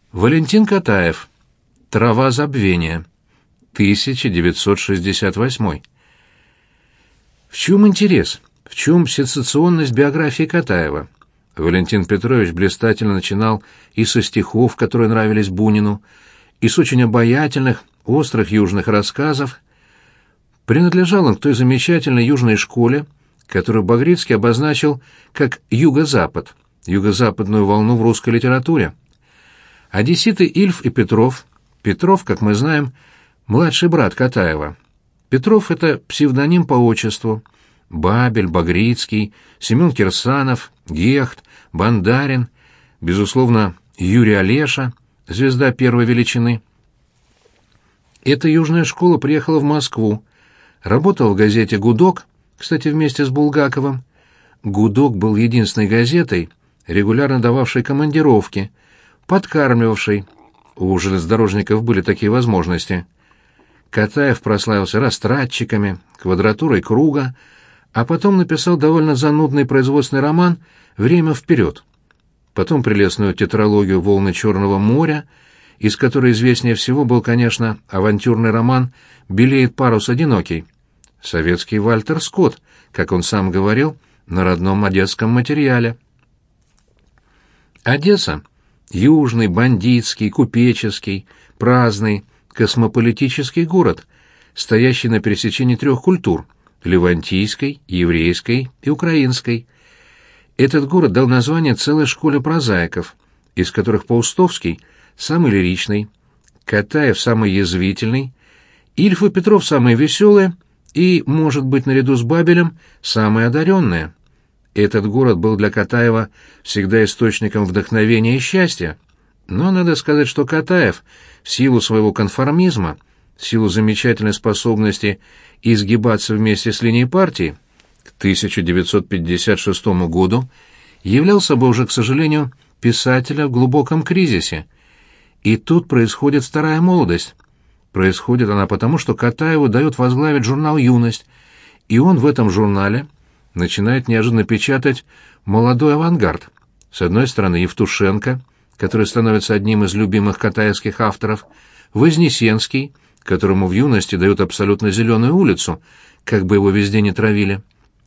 Валентин Катаев. «Трава забвения». 1968. В чем интерес? В чем сенсационность биографии Катаева? Валентин Петрович блистательно начинал и со стихов, которые нравились Бунину, и с очень обаятельных, острых южных рассказов. Принадлежал он к той замечательной южной школе, которую Багрицкий обозначил как юго-запад, юго-западную волну в русской литературе. Одесситы Ильф и Петров. Петров, как мы знаем, младший брат Катаева. Петров — это псевдоним по отчеству. Бабель, Багрицкий, Семен Кирсанов, Гехт, Бандарин, безусловно, Юрий Олеша, звезда первой величины. Эта южная школа приехала в Москву, работала в газете «Гудок», кстати, вместе с Булгаковым. «Гудок» был единственной газетой, регулярно дававшей командировки, подкармливавшей. У железнодорожников были такие возможности. Катаев прославился растратчиками, квадратурой круга, а потом написал довольно занудный производственный роман «Время вперед». Потом прелестную тетралогию «Волны Черного моря», из которой известнее всего был, конечно, авантюрный роман «Белеет парус одинокий». Советский Вальтер Скотт, как он сам говорил, на родном одесском материале. Одесса — южный, бандитский, купеческий, праздный, космополитический город, стоящий на пересечении трех культур — левантийской, еврейской и украинской. Этот город дал название целой школе прозаиков, из которых Паустовский — самый лиричный, Катаев — самый язвительный, Ильф и Петров — самые веселые и, может быть, наряду с Бабелем, самые одаренные. Этот город был для Катаева всегда источником вдохновения и счастья. Но надо сказать, что Катаев, в силу своего конформизма, в силу замечательной способности изгибаться вместе с линией партии, к 1956 году являл собой уже, к сожалению, писателя в глубоком кризисе. И тут происходит вторая молодость. Происходит она потому, что Катаеву дают возглавить журнал «Юность», и он в этом журнале начинает неожиданно печатать молодой авангард. С одной стороны, Евтушенко, который становится одним из любимых катаевских авторов, Вознесенский, которому в «Юности» дают абсолютно зеленую улицу, как бы его везде не травили.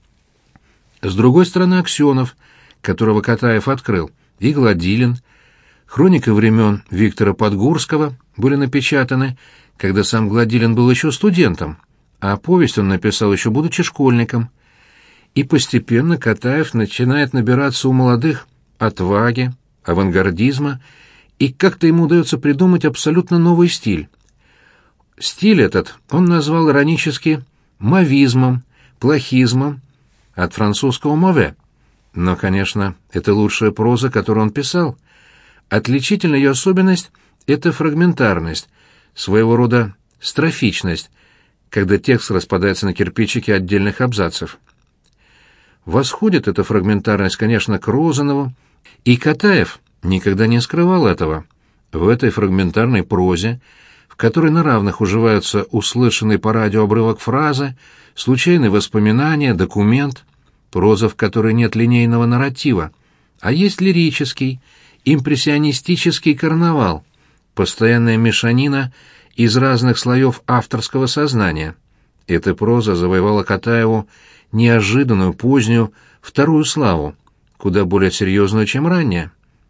С другой стороны, Аксенов, которого Катаев открыл, и Гладилин. Хроника времен Виктора Подгурского были напечатаны, когда сам Гладилин был еще студентом, а повесть он написал еще будучи школьником. И постепенно Катаев начинает набираться у молодых отваги, авангардизма, и как-то ему удается придумать абсолютно новый стиль. Стиль этот он назвал иронически «мавизмом», «плохизмом», от французского «маве». Но, конечно, это лучшая проза, которую он писал. Отличительная ее особенность — это фрагментарность, своего рода строфичность, когда текст распадается на кирпичики отдельных абзацев. Восходит эта фрагментарность, конечно, к Розанову, и Катаев никогда не скрывал этого. В этой фрагментарной прозе, в которой на равных уживаются услышанный по радио обрывок фразы, случайные воспоминания, документ, проза, в которой нет линейного нарратива, а есть лирический, импрессионистический карнавал, постоянная мешанина из разных слоев авторского сознания. Эта проза завоевала Катаеву неожиданную, позднюю, вторую славу, куда более серьезную, чем ранее.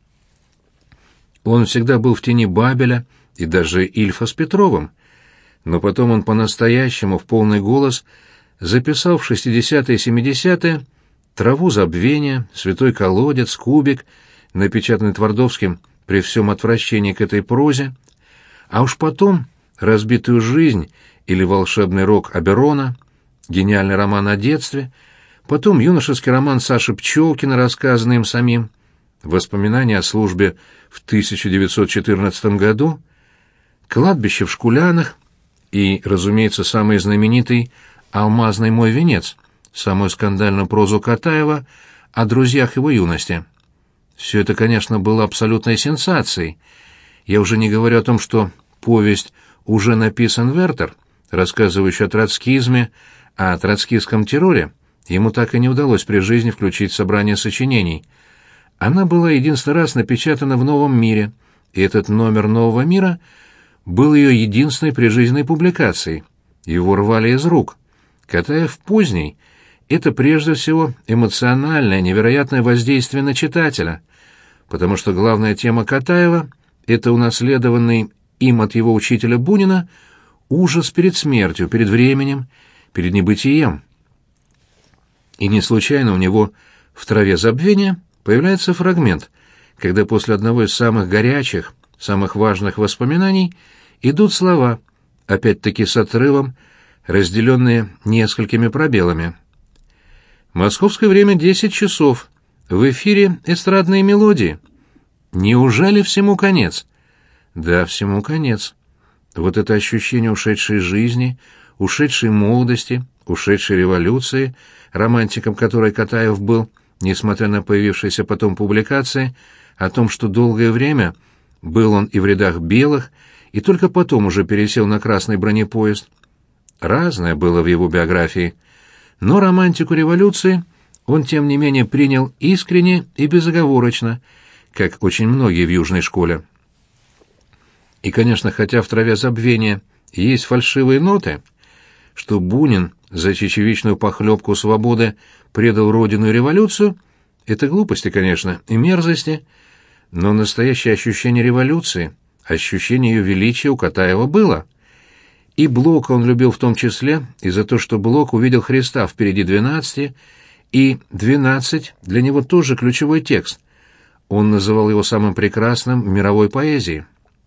Он всегда был в тени Бабеля и даже Ильфа с Петровым, но потом он по-настоящему в полный голос записал в 60-е и 70-е «Траву забвения», «Святой колодец», «Кубик», напечатанный Твардовским при всем отвращении к этой прозе, а уж потом «Разбитую жизнь» или «Волшебный рок Оберона», гениальный роман о детстве, потом юношеский роман Саши Пчелкина, рассказанный им самим, воспоминания о службе в 1914 году, «Кладбище в Шкулянах» и, разумеется, самый знаменитый «Алмазный мой венец», самую скандальную прозу Катаева о друзьях его юности. Все это, конечно, было абсолютной сенсацией. Я уже не говорю о том, что повесть «Уже написан Вертер», рассказывающая о троцкизме, а о троцкистском терроре, ему так и не удалось при жизни включить в собрание сочинений. Она была единственный раз напечатана в «Новом мире», и этот номер «Нового мира» был ее единственной прижизненной публикацией. Его рвали из рук. Катаев поздний — это прежде всего эмоциональное, невероятное воздействие на читателя, потому что главная тема Катаева — это унаследованный им от его учителя Бунина ужас перед смертью, перед временем, перед небытием. И не случайно у него в «Траве забвения» появляется фрагмент, когда после одного из самых горячих, самых важных воспоминаний идут слова, опять-таки с отрывом, разделенные несколькими пробелами. Московское время 10 часов. В эфире эстрадные мелодии. Неужели всему конец? Да, всему конец. Вот это ощущение ушедшей жизни, ушедшей молодости, ушедшей революции, романтиком которой Катаев был, несмотря на появившиеся потом публикации о том, что долгое время был он и в рядах белых, и только потом уже пересел на красный бронепоезд. Разное было в его биографии, но романтику революции он, тем не менее, принял искренне и безоговорочно, как очень многие в Южной школе. И, конечно, хотя в «Траве забвения» есть фальшивые ноты, что Бунин за чечевичную похлебку свободы предал родину и революцию, это глупости, конечно, и мерзости, но настоящее ощущение революции, ощущение ее величия у Катаева было. И Блока он любил в том числе и за то, что Блок увидел Христа впереди 12, и 12 для него тоже ключевой текст. Он называл его самым прекрасным в мировой поэзии.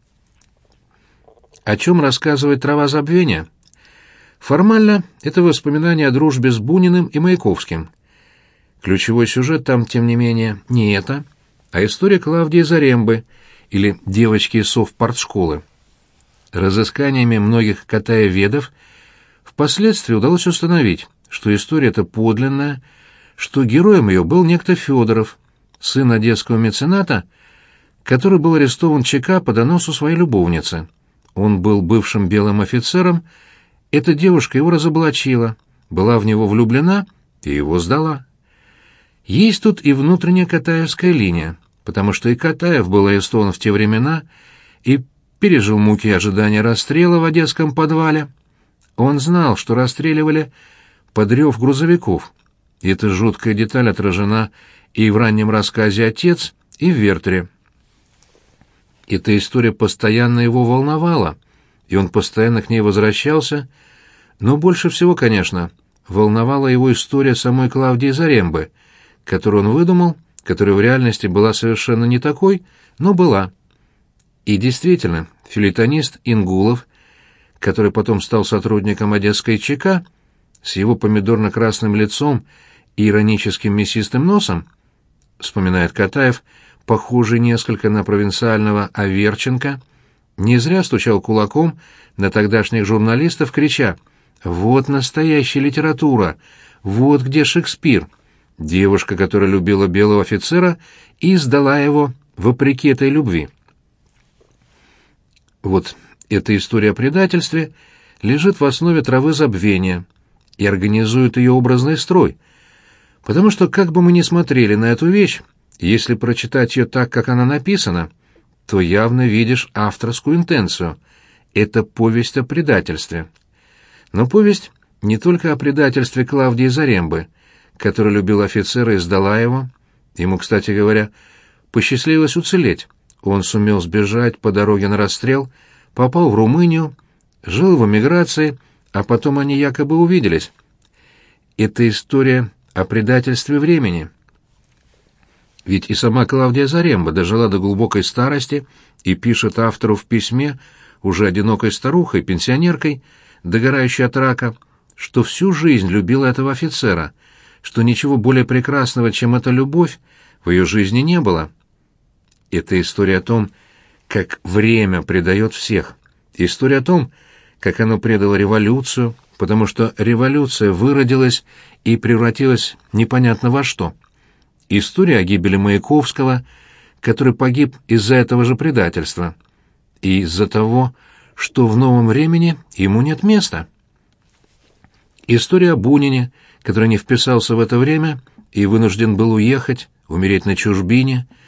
О чем рассказывает «Трава забвения»? Формально это воспоминание о дружбе с Буниным и Маяковским. Ключевой сюжет там, тем не менее, не это, а история Клавдии Зарембы или девочки из совпартшколы. Разысканиями многих катаеведов впоследствии удалось установить, что история эта подлинная, что героем ее был некто Федоров, сын одесского мецената, который был арестован ЧК по доносу своей любовницы. Он был бывшим белым офицером, эта девушка его разоблачила, была в него влюблена и его сдала. Есть тут и внутренняя катаевская линия, потому что и Катаев был арестован в те времена и пережил муки ожидания расстрела в одесском подвале. Он знал, что расстреливали под рев грузовиков. И эта жуткая деталь отражена и в раннем рассказе «Отец», и в «Вертере». Эта история постоянно его волновала, и он постоянно к ней возвращался, но больше всего, конечно, волновала его история самой Клавдии Зарембы, которую он выдумал, которая в реальности была совершенно не такой, но была. И действительно, фельетонист Ингулов, который потом стал сотрудником одесской ЧК, с его помидорно-красным лицом и ироническим мясистым носом, вспоминает Катаев, похожий несколько на провинциального Аверченко, не зря стучал кулаком на тогдашних журналистов, крича: «Вот настоящая литература! Вот где Шекспир!» Девушка, которая любила белого офицера и сдала его вопреки этой любви. Вот эта история о предательстве лежит в основе «Травы забвения» и организует ее образный строй, потому что, как бы мы ни смотрели на эту вещь, если прочитать ее так, как она написана, то явно видишь авторскую интенцию. Это повесть о предательстве. Но повесть не только о предательстве Клавдии Зарембы, которая любила офицера и сдала его. Ему, кстати говоря, посчастливилось уцелеть. Он сумел сбежать по дороге на расстрел, попал в Румынию, жил в эмиграции, а потом они якобы увиделись. Это история о предательстве времени. Ведь и сама Клавдия Заремба дожила до глубокой старости и пишет автору в письме, уже одинокой старухой, пенсионеркой, догорающей от рака, что всю жизнь любила этого офицера, что ничего более прекрасного, чем эта любовь, в ее жизни не было. Это история о том, как время предает всех. История о том, как оно предало революцию, потому что революция выродилась и превратилась непонятно во что. История о гибели Маяковского, который погиб из-за этого же предательства, и из-за того, что в новом времени ему нет места. История о Бунине, который не вписался в это время и вынужден был уехать, умереть на чужбине.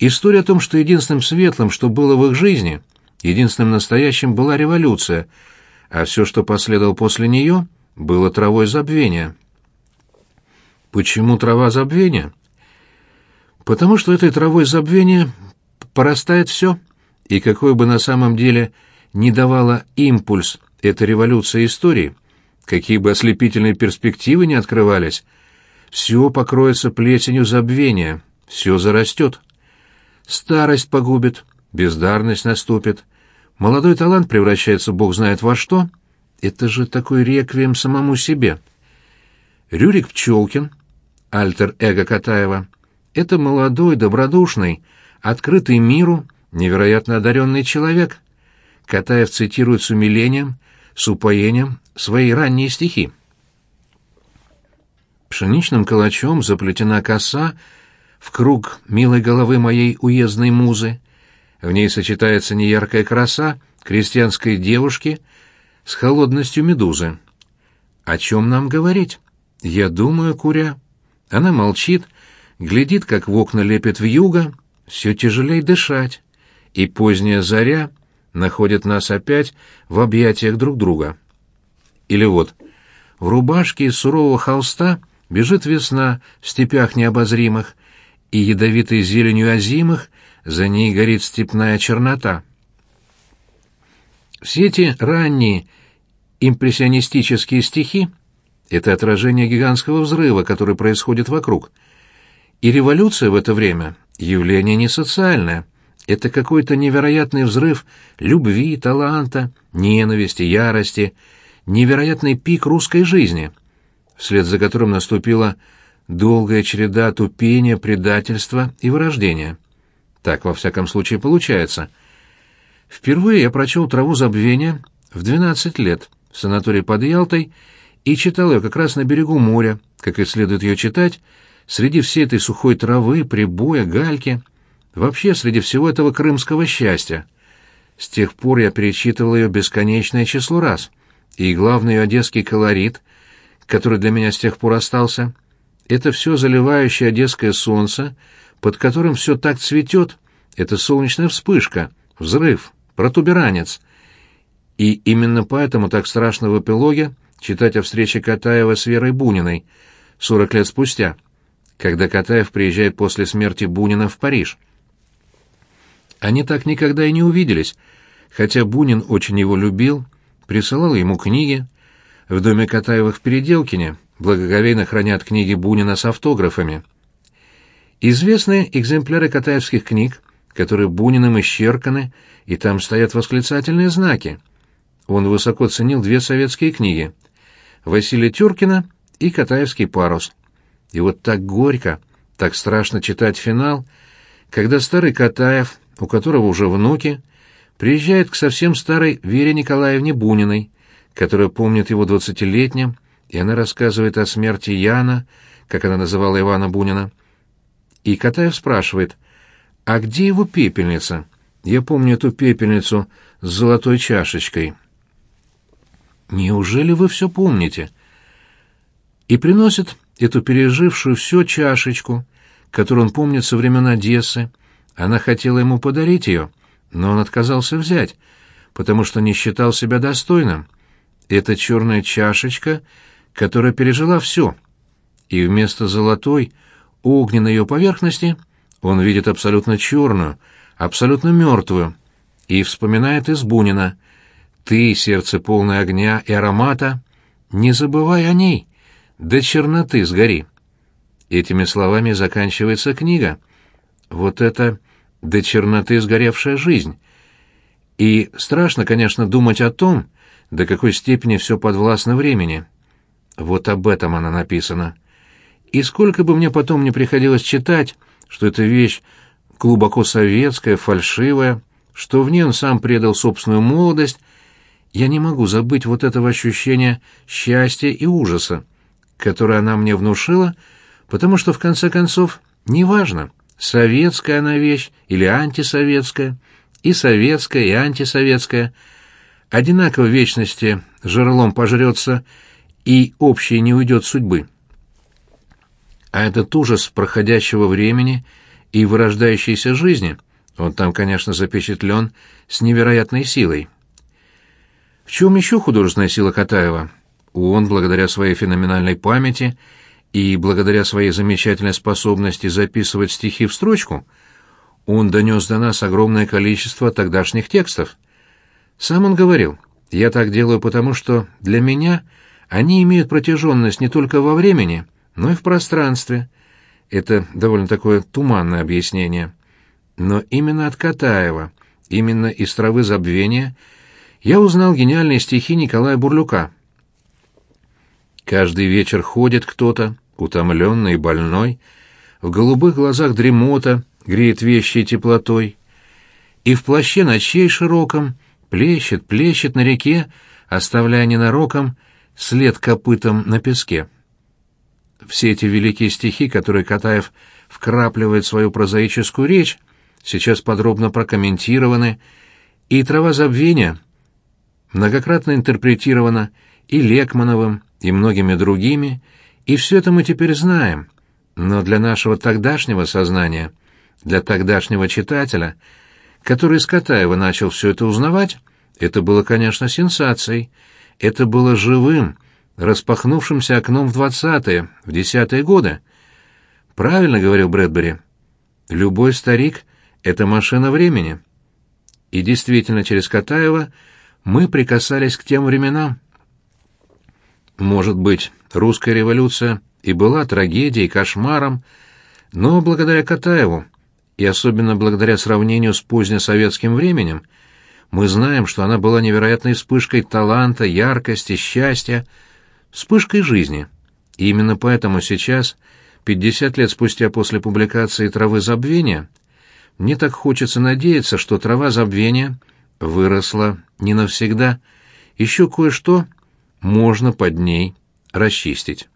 История о том, что единственным светлым, что было в их жизни, единственным настоящим была революция, а все, что последовало после нее, было травой забвения. Почему трава забвения? Потому что этой травой забвения порастает все, и какой бы на самом деле ни давала импульс эта революция истории, какие бы ослепительные перспективы ни открывались, все покроется плесенью забвения, все зарастет. Старость погубит, бездарность наступит, молодой талант превращается бог знает во что. Это же такой реквием самому себе. Рюрик Пчелкин, альтер-эго Катаева, это молодой, добродушный, открытый миру, невероятно одаренный человек. Катаев цитирует с умилением, с упоением свои ранние стихи. Пшеничным калачом заплетена коса в круг милой головы моей уездной музы. В ней сочетается неяркая краса крестьянской девушки с холодностью медузы. О чем нам говорить? Я думаю, куря. Она молчит, глядит, как в окна лепит вьюга, все тяжелей дышать, и поздняя заря находит нас опять в объятиях друг друга. Или вот, в рубашке из сурового холста бежит весна в степях необозримых, и ядовитой зеленью озимых за ней горит степная чернота. Все эти ранние импрессионистические стихи — это отражение гигантского взрыва, который происходит вокруг. И революция в это время — явление не социальное. Это какой-то невероятный взрыв любви, таланта, ненависти, ярости, невероятный пик русской жизни, вслед за которым наступила долгая череда тупения, предательства и вырождения. Так, во всяком случае, получается. Впервые я прочел «Траву забвения» в 12 лет в санатории под Ялтой и читал ее как раз на берегу моря, как и следует ее читать, среди всей этой сухой травы, прибоя, гальки, вообще среди всего этого крымского счастья. С тех пор я перечитывал ее бесконечное число раз, и главный ее одесский колорит, который для меня с тех пор остался, это все заливающее одесское солнце, под которым все так цветет, это солнечная вспышка, взрыв, протуберанец. И именно поэтому так страшно в эпилоге читать о встрече Катаева с Верой Буниной 40 лет спустя, когда Катаев приезжает после смерти Бунина в Париж. Они так никогда и не увиделись, хотя Бунин очень его любил, присылал ему книги. В доме Катаевых в Переделкине благоговейно хранят книги Бунина с автографами. Известны экземпляры катаевских книг, которые Буниным исчерканы, и там стоят восклицательные знаки. Он высоко ценил две советские книги — Василия Тюркина и «Катаевский парус». И вот так горько, так страшно читать финал, когда старый Катаев, у которого уже внуки, приезжает к совсем старой Вере Николаевне Буниной, которая помнит его 20-летним, и она рассказывает о смерти Яна, как она называла Ивана Бунина. И Катаев спрашивает: «А где его пепельница? Я помню эту пепельницу с золотой чашечкой». «Неужели вы все помните?» И приносит эту пережившую все чашечку, которую он помнит со времен Одессы. Она хотела ему подарить ее, но он отказался взять, потому что не считал себя достойным. Это черная чашечка, которая пережила все. И вместо золотой, огненной ее поверхности он видит абсолютно черную, абсолютно мертвую, и вспоминает из Бунина: «Ты, сердце полное огня и аромата, не забывай о ней, до черноты сгори». Этими словами заканчивается книга. Вот это до черноты сгоревшая жизнь. И страшно, конечно, думать о том, до какой степени все подвластно времени. Вот об этом она написана. И сколько бы мне потом не приходилось читать, что эта вещь глубоко советская, фальшивая, что в ней он сам предал собственную молодость, я не могу забыть вот этого ощущения счастья и ужаса, которое она мне внушила, потому что, в конце концов, неважно, советская она вещь или антисоветская, и советская, и антисоветская, одинаково в вечности жерлом пожрется и общей не уйдет судьбы. А этот ужас проходящего времени, и вырождающейся жизни, он там, конечно, запечатлен с невероятной силой. В чем еще художественная сила Катаева? Он, благодаря своей феноменальной памяти и благодаря своей замечательной способности записывать стихи в строчку, он донес до нас огромное количество тогдашних текстов. Сам он говорил: «Я так делаю, потому что для меня они имеют протяженность не только во времени, но и в пространстве». Это довольно такое туманное объяснение. Но именно от Катаева, именно из «Травы забвения» я узнал гениальные стихи Николая Бурлюка. «Каждый вечер ходит кто-то, утомленный и больной, в голубых глазах дремота греет вещей теплотой, и в плаще ночей широком плещет на реке, оставляя ненароком след копытом на песке». Все эти великие стихи, которые Катаев вкрапливает в свою прозаическую речь, сейчас подробно прокомментированы, и «Трава забвения» многократно интерпретирована и Лекмановым, и многими другими, и все это мы теперь знаем. Но для нашего тогдашнего сознания, для тогдашнего читателя, который с Катаева начал все это узнавать, это было, конечно, сенсацией, это было живым, распахнувшимся окном в 20-е, в 10-е годы. Правильно говорил Брэдбери. Любой старик — это машина времени. И действительно, через Катаева мы прикасались к тем временам. Может быть, русская революция и была трагедией, кошмаром, но благодаря Катаеву, и особенно благодаря сравнению с позднесоветским временем, мы знаем, что она была невероятной вспышкой таланта, яркости, счастья, вспышкой жизни. И именно поэтому сейчас, 50 лет спустя после публикации «Травы забвения», мне так хочется надеяться, что «Трава забвения» выросла не навсегда. Еще кое-что можно под ней расчистить.